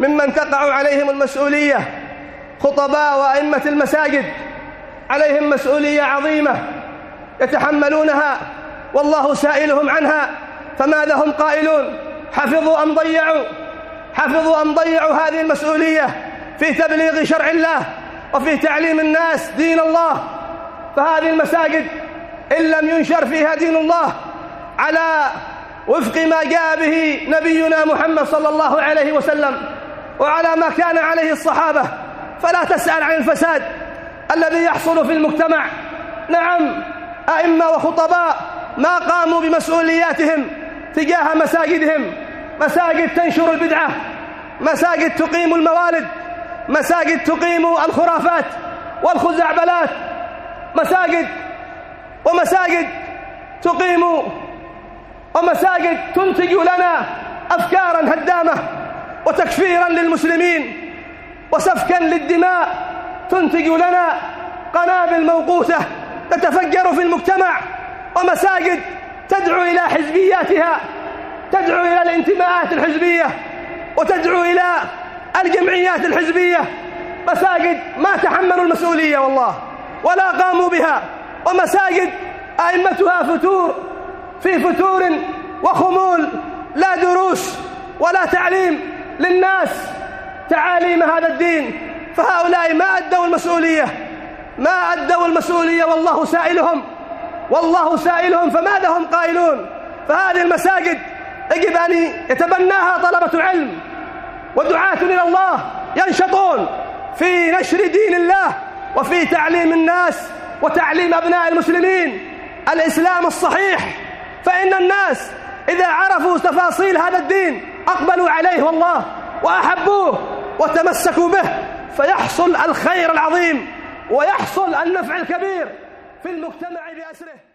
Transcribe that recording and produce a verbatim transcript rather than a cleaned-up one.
ممن تقع عليهم المسؤولية خطباء وأئمة المساجد، عليهم مسؤولية عظيمة يتحملونها والله سائلهم عنها، فماذا هم قائلون؟ حفظوا أم ضيعوا؟ حفظوا أم ضيعوا هذه المسؤولية في تبليغ شرع الله وفي تعليم الناس دين الله؟ فهذه المساجد إن لم ينشر فيها دين الله على وفق ما جاء به نبينا محمد صلى الله عليه وسلم وعلى ما كان عليه الصحابة، فلا تسأل عن الفساد الذي يحصل في المجتمع. نعم، أئمة وخطباء ما قاموا بمسؤولياتهم تجاه مساجدهم، مساجد تنشر البدعة، مساجد تقيم الموالد، مساجد تقيم الخرافات والخزعبلات، مساجد ومساجد تقيم ومساجد تنتج لنا أفكارا هدامة وتكفيرا للمسلمين وسفكا للدماء، تنتج لنا قنابل موقوتة تتفجر في المجتمع، ومساجد تدعو إلى حزبياتها، تدعو إلى الانتماءات الحزبية وتدعو إلى الجمعيات الحزبية، مساجد ما تحملوا المسؤولية والله ولا قاموا بها، ومساجد أئمتها فتور في فتور وخمول، لا دروس ولا تعليم للناس تعاليم هذا الدين. فهؤلاء ما أدوا المسؤولية، ما أدوا المسؤولية والله سائلهم، والله سائلهم، فماذا هم قائلون؟ فهذه المساجد يجب أن يتبناها طلبة علم ودعاة إلى الله ينشطون في نشر دين الله وفي تعليم الناس وتعليم أبناء المسلمين الإسلام الصحيح، فإن الناس إذا عرفوا تفاصيل هذا الدين أقبلوا عليه والله وأحبوه وتمسكوا به، فيحصل الخير العظيم ويحصل النفع الكبير في المجتمع بأسره.